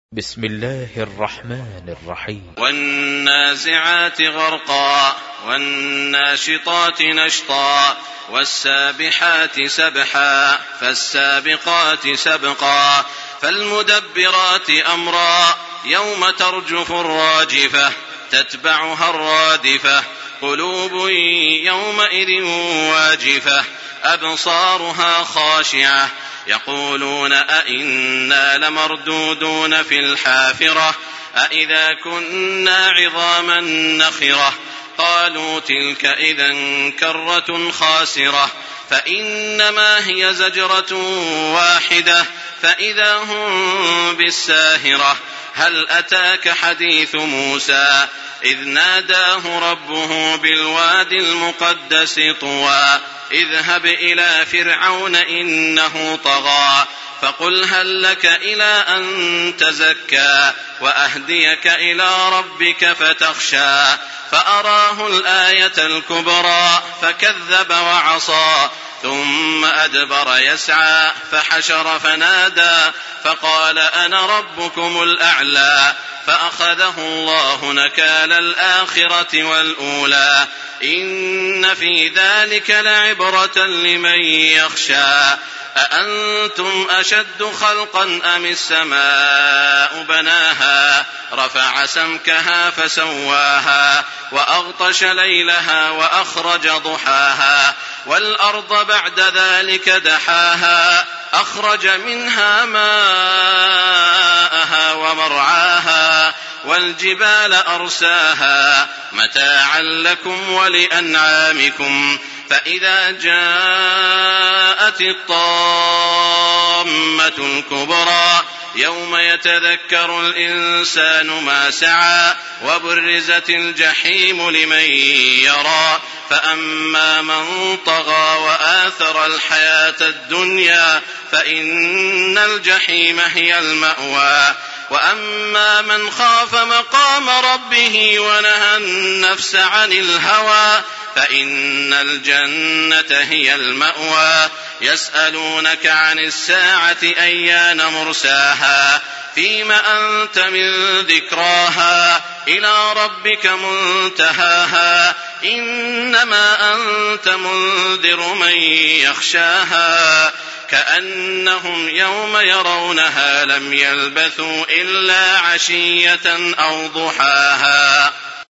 بسم الله الرحمن الرحيم. والنازعات غرقا والناشطات نشطا والسابحات سبحا فالسابقات سبقا فالمدبرات أمرا يوم ترجف الراجفة تتبعها الرادفة قلوب يومئذ واجفة أبصارها خاشعة يقولون أئنا لمردودون في الحافرة أئذا كنا عظاما نخرة قالوا تلك إذا كرة خاسرة فإنما هي زجرة واحدة فإذا هم بالساهرة هل أتاك حديث موسى إذ ناداه ربه بالوادي المقدس طوى اذهب إلى فرعون إنه طغى فقل هل لك إلى أن تزكى وأهديك إلى ربك فتخشى فأراه الآية الكبرى فكذب وعصى ثم أدبر يسعى فحشر فنادى فقال أنا ربكم الأعلى فأخذه الله نكال الآخرة والأولى إن في ذلك لعبرة لمن يخشى أأنتم أشد خلقا أم السماء بناها رفع سمكها فسواها وأغطش ليلها وأخرج ضحاها والأرض بعد ذلك دحاها أخرج منها ماءها ومرعاها والجبال أرساها متاعا لكم ولأنعامكم فإذا جاءت الطامة الكبرى يوم يتذكر الإنسان ما سعى وبرزت الجحيم لمن يرى فأما من طغى وآثر الحياة الدنيا فإن الجحيم هي المأوى وأما من خاف مقام ربه ونهى النفس عن الهوى فإن الجنة هي المأوى يسألونك عن الساعة أيان مرساها فيم أنت من ذكراها إلى ربك منتهاها إنما أنت منذر من يخشاها كأنهم يوم يرونها لم يلبثوا إلا عشية أو ضحاها.